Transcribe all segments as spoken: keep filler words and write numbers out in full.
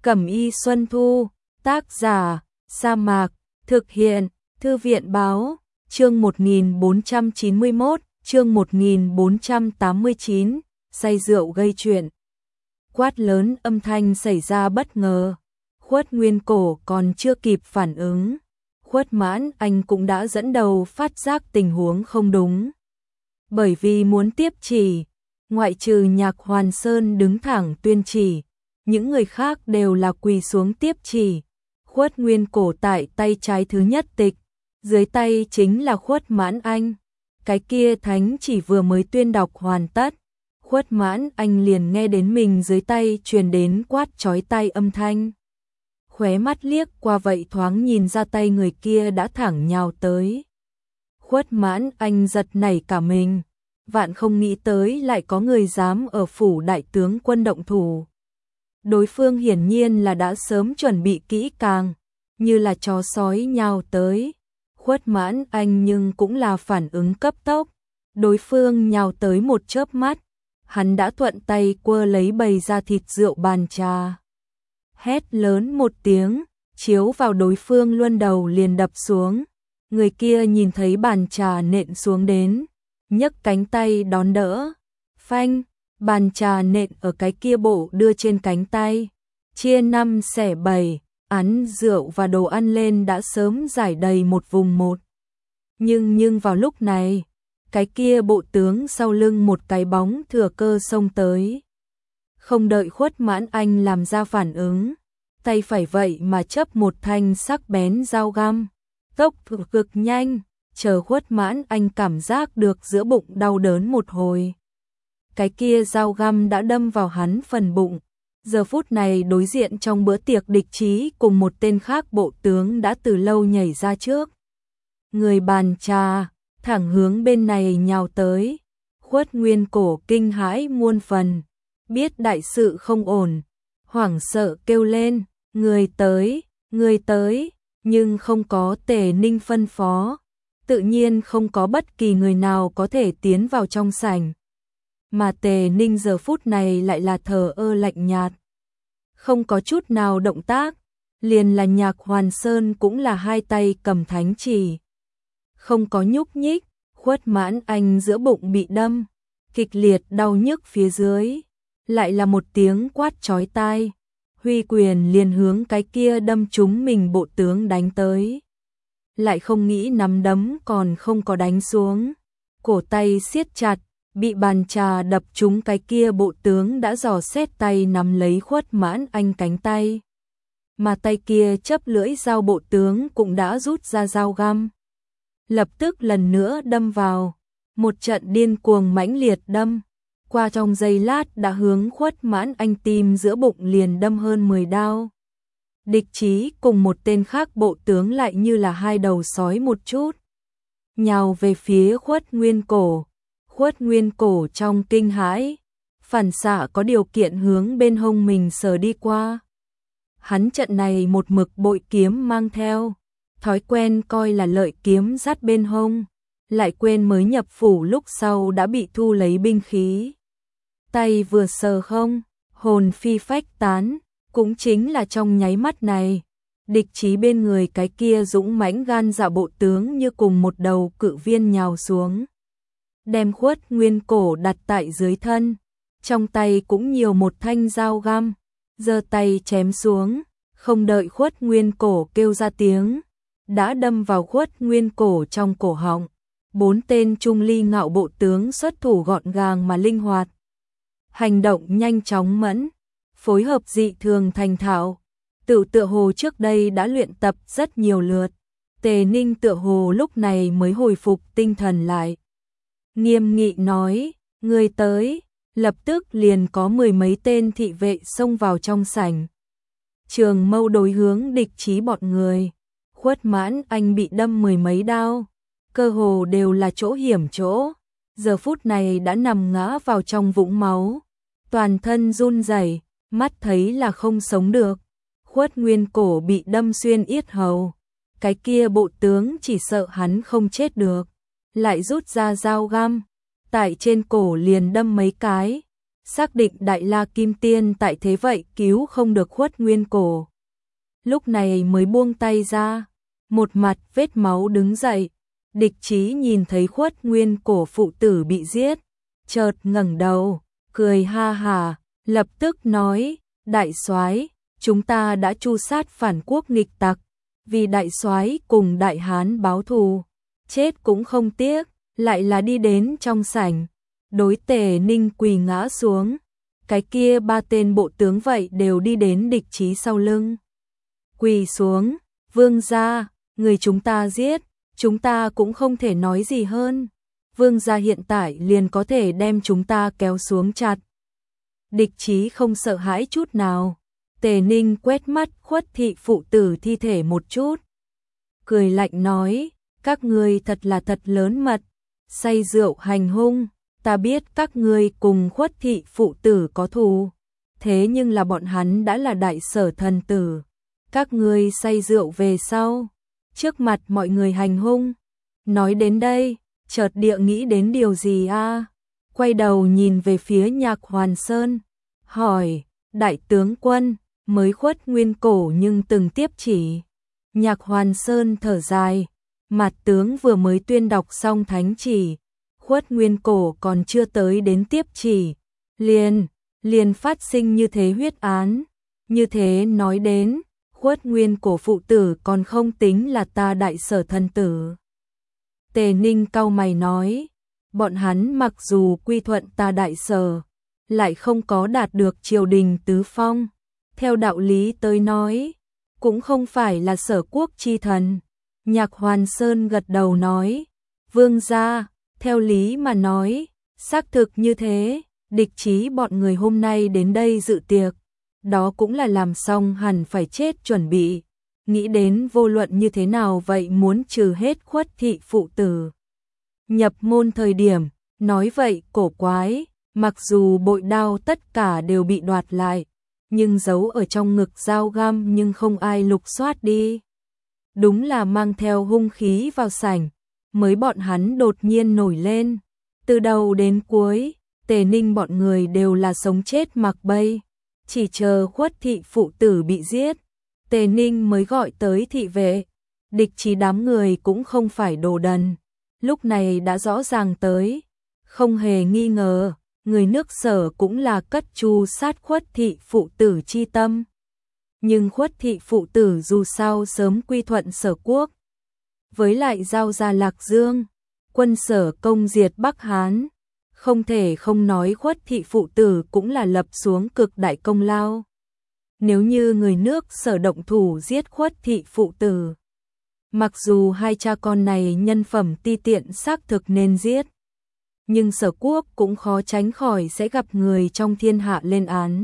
Cẩm y Xuân Thu, tác giả, Sa Mạc, thực hiện, Thư viện báo, chương một nghìn bốn trăm chín mươi mốt, chương một nghìn bốn trăm tám mươi chín, say rượu gây chuyện. Quát lớn âm thanh xảy ra bất ngờ, Khuất Nguyên Cổ còn chưa kịp phản ứng. Khuất Mãn Anh cũng đã dẫn đầu phát giác tình huống không đúng. Bởi vì muốn tiếp chỉ, ngoại trừ Nhạc Hoàn Sơn đứng thẳng tuyên chỉ, những người khác đều là quỳ xuống tiếp chỉ. Khuất Nguyên Cổ tại tay trái thứ nhất tịch, dưới tay chính là Khuất Mãn Anh. Cái kia thánh chỉ vừa mới tuyên đọc hoàn tất, Khuất Mãn Anh liền nghe đến mình dưới tay truyền đến quát chói tai âm thanh. Khóe mắt liếc qua vậy thoáng nhìn ra tay người kia đã thẳng nhào tới. Khuất Mãn Anh giật nảy cả mình, vạn không nghĩ tới lại có người dám ở phủ đại tướng quân động thủ. Đối phương hiển nhiên là đã sớm chuẩn bị kỹ càng, như là chó sói nhào tới. Khuất Mãn Anh nhưng cũng là phản ứng cấp tốc, đối phương nhào tới một chớp mắt, hắn đã thuận tay quơ lấy bày ra thịt rượu bàn trà. Hét lớn một tiếng, chiếu vào đối phương luân đầu liền đập xuống. Người kia nhìn thấy bàn trà nện xuống đến, nhấc cánh tay đón đỡ. Phanh, bàn trà nện ở cái kia bộ đưa trên cánh tay, chia năm xẻ bảy, án rượu và đồ ăn lên đã sớm giải đầy một vùng một. Nhưng nhưng vào lúc này, cái kia bộ tướng sau lưng một cái bóng thừa cơ xông tới. Không đợi Khuất Mãn Anh làm ra phản ứng, tay phải vậy mà chấp một thanh sắc bén dao găm, tốc độ cực nhanh, chờ Khuất Mãn Anh cảm giác được giữa bụng đau đớn một hồi. Cái kia dao găm đã đâm vào hắn phần bụng. Giờ phút này đối diện trong bữa tiệc địch trí cùng một tên khác bộ tướng đã từ lâu nhảy ra trước. Người bàn trà, thẳng hướng bên này nhào tới. Khuất Nguyên Cổ kinh hãi muôn phần, biết đại sự không ổn, hoảng sợ kêu lên, người tới, người tới, nhưng không có Tề Ninh phân phó, tự nhiên không có bất kỳ người nào có thể tiến vào trong sảnh. Mà Tề Ninh giờ phút này lại là thờ ơ lạnh nhạt, không có chút nào động tác, liền là Nhạc Hoàn Sơn cũng là hai tay cầm thánh chỉ, không có nhúc nhích. Khuất Mãn Anh giữa bụng bị đâm, kịch liệt đau nhức phía dưới, lại là một tiếng quát chói tai, huy quyền liền hướng cái kia đâm trúng mình bộ tướng đánh tới. Lại không nghĩ nắm đấm còn không có đánh xuống, cổ tay siết chặt, bị bàn trà đập trúng cái kia bộ tướng đã dò xét tay nắm lấy Khuất Mãn Anh cánh tay. Mà tay kia chấp lưỡi dao bộ tướng cũng đã rút ra dao găm, lập tức lần nữa đâm vào, một trận điên cuồng mãnh liệt đâm, qua trong giây lát đã hướng Khuất Mãn Anh tim giữa bụng liền đâm hơn mười đao. Địch trí cùng một tên khác bộ tướng lại như là hai đầu sói một chút, nhào về phía Khuất Nguyên Cổ. Khuất Nguyên Cổ trong kinh hãi, phản xạ có điều kiện hướng bên hông mình sờ đi qua. Hắn trận này một mực bội kiếm mang theo, thói quen coi là lợi kiếm dắt bên hông, lại quên mới nhập phủ lúc sau đã bị thu lấy binh khí. Tay vừa sờ không, hồn phi phách tán, cũng chính là trong nháy mắt này, địch trí bên người cái kia dũng mãnh gan dạ bộ tướng như cùng một đầu cự viên nhào xuống, đem Khuất Nguyên Cổ đặt tại dưới thân, trong tay cũng nhiều một thanh dao găm, giơ tay chém xuống, không đợi Khuất Nguyên Cổ kêu ra tiếng, đã đâm vào Khuất Nguyên Cổ trong cổ họng. Bốn tên trung ly ngạo bộ tướng xuất thủ gọn gàng mà linh hoạt, hành động nhanh chóng mẫn, phối hợp dị thường thành thạo, tự tựa hồ trước đây đã luyện tập rất nhiều lượt. Tề Ninh tựa hồ lúc này mới hồi phục tinh thần lại, nghiêm nghị nói, người tới. Lập tức liền có mười mấy tên thị vệ xông vào trong sảnh, trường mâu đối hướng địch trí bọn người. Khuất Mãn Anh bị đâm mười mấy đao, cơ hồ đều là chỗ hiểm chỗ, giờ phút này đã nằm ngã vào trong vũng máu, toàn thân run rẩy, mắt thấy là không sống được. Khuất Nguyên Cổ bị đâm xuyên yết hầu, cái kia bộ tướng chỉ sợ hắn không chết được, lại rút ra dao găm, tại trên cổ liền đâm mấy cái, xác định Đại La Kim Tiên tại thế vậy cứu không được Khuất Nguyên Cổ. Lúc này mới buông tay ra, một mặt vết máu đứng dậy. Địch Chí nhìn thấy Khuất Nguyên Cổ phụ tử bị giết, chợt ngẩng đầu, cười ha hả, lập tức nói: "Đại soái, chúng ta đã tru sát phản quốc nghịch tặc, vì đại soái cùng đại hán báo thù, chết cũng không tiếc." Lại là đi đến trong sảnh, đối Tề Ninh quỳ ngã xuống. Cái kia ba tên bộ tướng vậy đều đi đến Địch Chí sau lưng, quỳ xuống: "Vương gia, người chúng ta giết, chúng ta cũng không thể nói gì hơn. Vương gia hiện tại liền có thể đem chúng ta kéo xuống chặt." Địch Chí không sợ hãi chút nào. Tề Ninh quét mắt Khuất thị phụ tử thi thể một chút, cười lạnh nói: "Các ngươi thật là thật lớn mật, say rượu hành hung. Ta biết các ngươi cùng Khuất thị phụ tử có thù, thế nhưng là bọn hắn đã là đại sở thần tử. Các ngươi say rượu về sau, trước mặt mọi người hành hung." Nói đến đây, chợt địa nghĩ đến điều gì a, quay đầu nhìn về phía Nhạc Hoàn Sơn, hỏi: "Đại tướng quân, mới Khuất Nguyên Cổ nhưng từng tiếp chỉ?" Nhạc Hoàn Sơn thở dài: "Mạt tướng vừa mới tuyên đọc xong thánh chỉ, Khuất Nguyên Cổ còn chưa tới đến tiếp chỉ, liền, liền phát sinh như thế huyết án. Như thế nói đến, Khuất Nguyên Cổ phụ tử còn không tính là ta đại sở thần tử." Tề Ninh cau mày nói: "Bọn hắn mặc dù quy thuận ta đại sở, lại không có đạt được triều đình tứ phong. Theo đạo lý tới nói, cũng không phải là sở quốc chi thần." Nhạc Hoàn Sơn gật đầu nói: "Vương gia, theo lý mà nói, xác thực như thế. Địch Chí bọn người hôm nay đến đây dự tiệc, đó cũng là làm xong hẳn phải chết chuẩn bị. Nghĩ đến vô luận như thế nào vậy muốn trừ hết Khuất thị phụ tử. Nhập môn thời điểm, nói vậy cổ quái, mặc dù bội đao tất cả đều bị đoạt lại, nhưng giấu ở trong ngực dao găm nhưng không ai lục soát đi. Đúng là mang theo hung khí vào sảnh, mới bọn hắn đột nhiên nổi lên. Từ đầu đến cuối, Tề Ninh bọn người đều là sống chết mặc bay, chỉ chờ Khuất thị phụ tử bị giết, Tề Ninh mới gọi tới thị vệ. Địch Chí đám người cũng không phải đồ đần, lúc này đã rõ ràng tới, không hề nghi ngờ, người nước sở cũng là cất tru sát Khuất thị phụ tử chi tâm. Nhưng Khuất thị phụ tử dù sao sớm quy thuận sở quốc, với lại giao ra Lạc Dương, quân sở công diệt Bắc Hán, không thể không nói Khuất thị phụ tử cũng là lập xuống cực đại công lao. Nếu như người nước sở động thủ giết Khuất thị phụ tử, mặc dù hai cha con này nhân phẩm ti tiện xác thực nên giết, nhưng sở quốc cũng khó tránh khỏi sẽ gặp người trong thiên hạ lên án.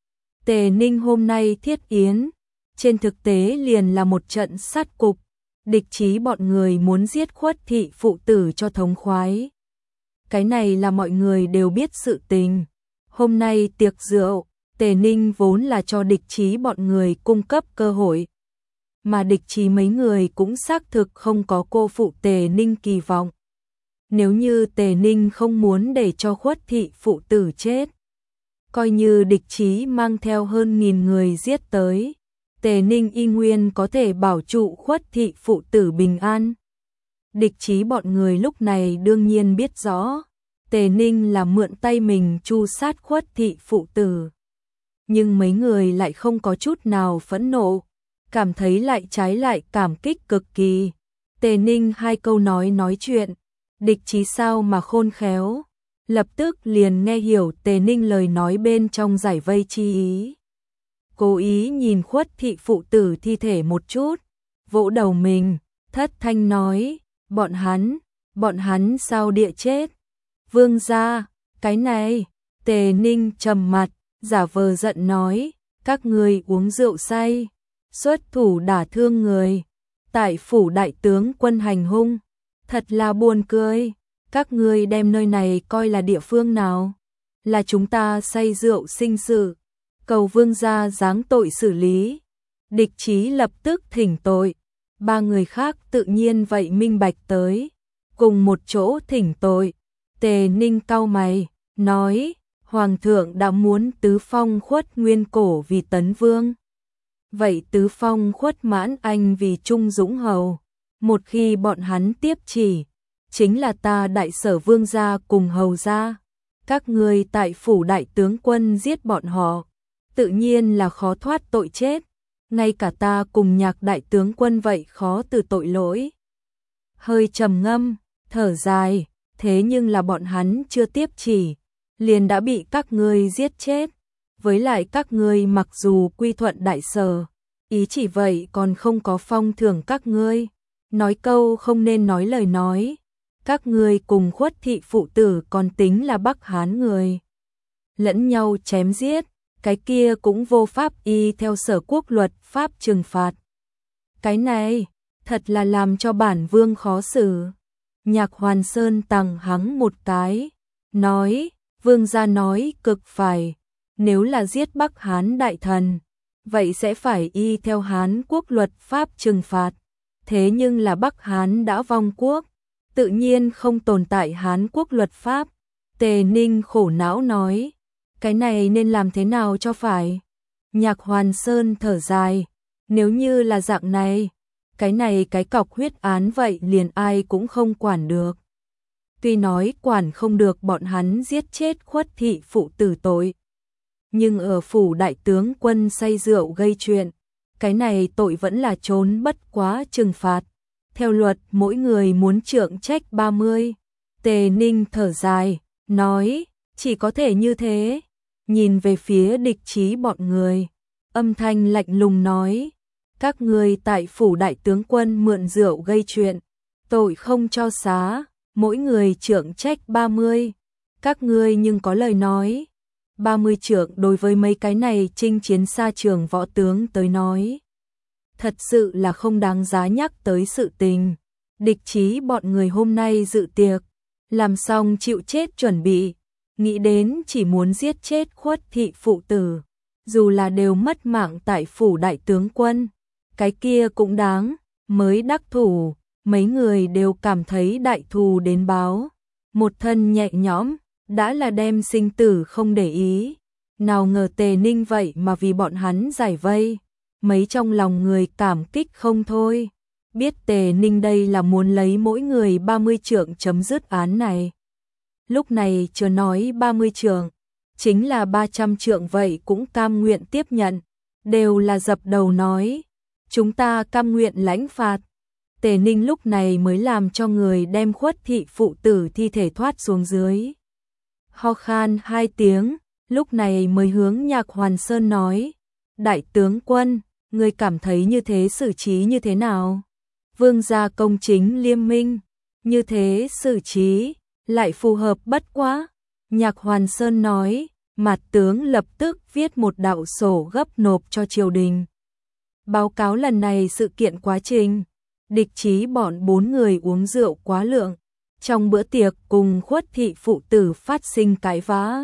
Tề Ninh hôm nay thiết yến, trên thực tế liền là một trận sát cục. Địch Chí bọn người muốn giết Khuất thị phụ tử cho thống khoái. Cái này là mọi người đều biết sự tình. Hôm nay tiệc rượu, Tề Ninh vốn là cho Địch Chí bọn người cung cấp cơ hội. Mà Địch Chí mấy người cũng xác thực không có cô phụ Tề Ninh kỳ vọng. Nếu như Tề Ninh không muốn để cho Khuất thị phụ tử chết, coi như Địch Chí mang theo hơn nghìn người giết tới, Tề Ninh y nguyên có thể bảo trụ Khuất thị phụ tử bình an. Địch Chí bọn người lúc này đương nhiên biết rõ, Tề Ninh là mượn tay mình tru sát Khuất thị phụ tử. Nhưng mấy người lại không có chút nào phẫn nộ, cảm thấy lại trái lại cảm kích cực kỳ. Tề Ninh hai câu nói nói chuyện, Địch Chí sao mà khôn khéo, lập tức liền nghe hiểu Tề Ninh lời nói bên trong giải vây chi ý. Cố ý nhìn Khuất thị phụ tử thi thể một chút, vỗ đầu mình, thất thanh nói: "Bọn hắn, bọn hắn sao địa chết?" "Vương gia, cái này." Tề Ninh trầm mặt, giả vờ giận nói: "Các ngươi uống rượu say, xuất thủ đả thương người, tại phủ đại tướng quân hành hung, thật là buồn cười. Các ngươi đem nơi này coi là địa phương nào? Là chúng ta say rượu sinh sự, cầu vương gia giáng tội xử lý." Địch Chí lập tức thỉnh tội, ba người khác tự nhiên vậy minh bạch tới, cùng một chỗ thỉnh tội. Tề Ninh cau mày, nói: Hoàng thượng đã muốn tứ phong khuất Nguyên Cổ vì Tấn Vương. Vậy tứ phong khuất Mãn Anh vì Trung Dũng Hầu. Một khi bọn hắn tiếp chỉ, chính là ta Đại Sở Vương gia cùng hầu gia. Các ngươi tại phủ đại tướng quân giết bọn họ, tự nhiên là khó thoát tội chết. Ngay cả ta cùng Nhạc đại tướng quân vậy khó từ tội lỗi. Hơi trầm ngâm, thở dài, thế nhưng là bọn hắn chưa tiếp chỉ, liền đã bị các ngươi giết chết. Với lại các ngươi mặc dù quy thuận Đại Sở, ý chỉ vậy còn không có phong thưởng các ngươi. Nói câu không nên nói lời nói, các ngươi cùng Khuất thị phụ tử còn tính là Bắc Hán người. Lẫn nhau chém giết, cái kia cũng vô pháp y theo Sở quốc luật pháp trừng phạt. Cái này, thật là làm cho bản vương khó xử. Nhạc Hoàn Sơn tằng hắng một cái, nói, vương gia nói cực phải, nếu là giết Bắc Hán đại thần, vậy sẽ phải y theo Hán quốc luật pháp trừng phạt. Thế nhưng là Bắc Hán đã vong quốc, tự nhiên không tồn tại Hán quốc luật pháp. Tề Ninh khổ não nói, cái này nên làm thế nào cho phải? Nhạc Hoàn Sơn thở dài, nếu như là dạng này, cái này cái cọc huyết án vậy liền ai cũng không quản được. Tuy nói quản không được bọn hắn giết chết Khuất thị phụ tử tội, nhưng ở phủ đại tướng quân say rượu gây chuyện, cái này tội vẫn là trốn bất quá trừng phạt. Theo luật mỗi người muốn trượng trách ba mươi. Tề Ninh thở dài, nói, chỉ có thể như thế. Nhìn về phía Địch Chí bọn người, âm thanh lạnh lùng nói, các ngươi tại phủ đại tướng quân mượn rượu gây chuyện, tội không cho xá, mỗi người trượng trách ba mươi. Các ngươi nhưng có lời nói, ba mươi trượng đối với mấy cái này chinh chiến xa trường võ tướng tới nói, thật sự là không đáng giá nhắc tới sự tình. Địch Chí bọn người hôm nay dự tiệc, làm xong chịu chết chuẩn bị, nghĩ đến chỉ muốn giết chết Khuất thị phụ tử, dù là đều mất mạng tại phủ đại tướng quân, cái kia cũng đáng, mới đắc thủ, mấy người đều cảm thấy đại thù đến báo, một thân nhẹ nhõm, đã là đem sinh tử không để ý. Nào ngờ Tề Ninh vậy mà vì bọn hắn giải vây, mấy trong lòng người cảm kích không thôi. Biết Tề Ninh đây là muốn lấy mỗi người ba mươi trượng chấm dứt án này. Lúc này chưa nói ba mươi trượng, chính là ba trăm trượng vậy cũng cam nguyện tiếp nhận, đều là dập đầu nói, chúng ta cam nguyện lãnh phạt. Tề Ninh lúc này mới làm cho người đem Khuất thị phụ tử thi thể thoát xuống dưới. Ho khan hai tiếng, lúc này mới hướng Nhạc Hoàn Sơn nói, đại tướng quân, người cảm thấy như thế xử trí như thế nào? Vương gia công chính liêm minh, như thế xử trí lại phù hợp bất quá. Nhạc Hoàn Sơn nói, mặt tướng lập tức viết một đạo sổ gấp nộp cho triều đình, báo cáo lần này sự kiện quá trình. Địch Chí bọn bốn người uống rượu quá lượng, trong bữa tiệc cùng Khuất thị phụ tử phát sinh cãi vã.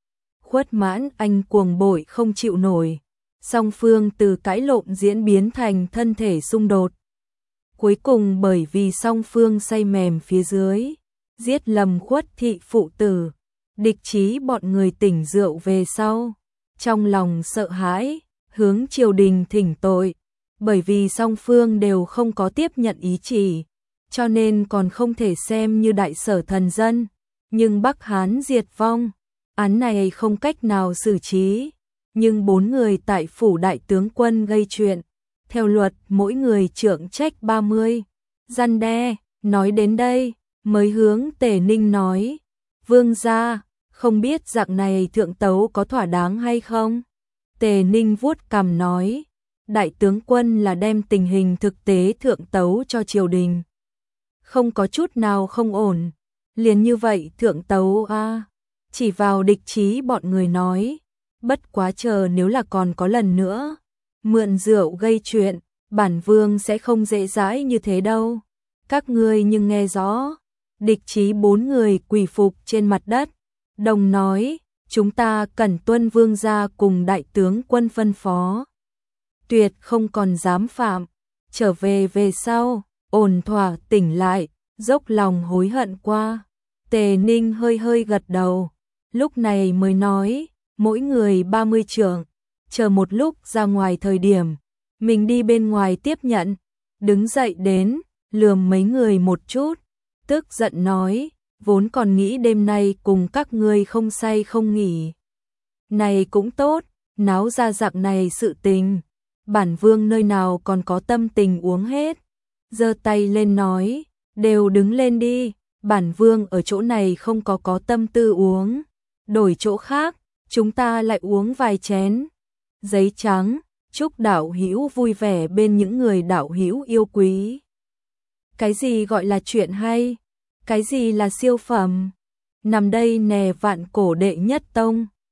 Khuất Mãn Anh cuồng bội không chịu nổi, song phương từ cãi lộn diễn biến thành thân thể xung đột. Cuối cùng bởi vì song phương say mềm phía dưới, giết lầm Khuất thị phụ tử. Địch Chí bọn người tỉnh rượu về sau, trong lòng sợ hãi, hướng triều đình thỉnh tội. Bởi vì song phương đều không có tiếp nhận ý chỉ, cho nên còn không thể xem như Đại Sở thần dân. Nhưng Bắc Hán diệt vong, án này không cách nào xử trí. Nhưng bốn người tại phủ đại tướng quân gây chuyện, theo luật mỗi người trượng trách ba mươi. Răn đe, nói đến đây, mới hướng Tề Ninh nói, vương gia, không biết dạng này thượng tấu có thỏa đáng hay không? Tề Ninh vuốt cằm nói, đại tướng quân là đem tình hình thực tế thượng tấu cho triều đình, không có chút nào không ổn, liền như vậy thượng tấu a. À. Chỉ vào Địch Chí bọn người nói, bất quá chờ nếu là còn có lần nữa mượn rượu gây chuyện, bản vương sẽ không dễ dãi như thế đâu. Các ngươi nhưng nghe rõ. Địch Chí bốn người quỳ phục trên mặt đất, đồng nói, chúng ta cần tuân vương gia cùng đại tướng quân phân phó, tuyệt không còn dám phạm. Trở về về sau, ổn thỏa tỉnh lại, dốc lòng hối hận qua. Tề Ninh hơi hơi gật đầu, lúc này mới nói, mỗi người ba mươi trượng, chờ một lúc ra ngoài thời điểm, mình đi bên ngoài tiếp nhận, đứng dậy đến, lườm mấy người một chút, tức giận nói, vốn còn nghĩ đêm nay cùng các ngươi không say không nghỉ. Này cũng tốt, náo ra dạng này sự tình, bản vương nơi nào còn có tâm tình uống hết. Giơ tay lên nói, đều đứng lên đi, bản vương ở chỗ này không có có tâm tư uống, đổi chỗ khác, chúng ta lại uống vài chén. Giấy trắng, chúc đạo hữu vui vẻ bên những người đạo hữu yêu quý. Cái gì gọi là chuyện hay? Cái gì là siêu phẩm? Nằm đây nè vạn cổ đệ nhất tông.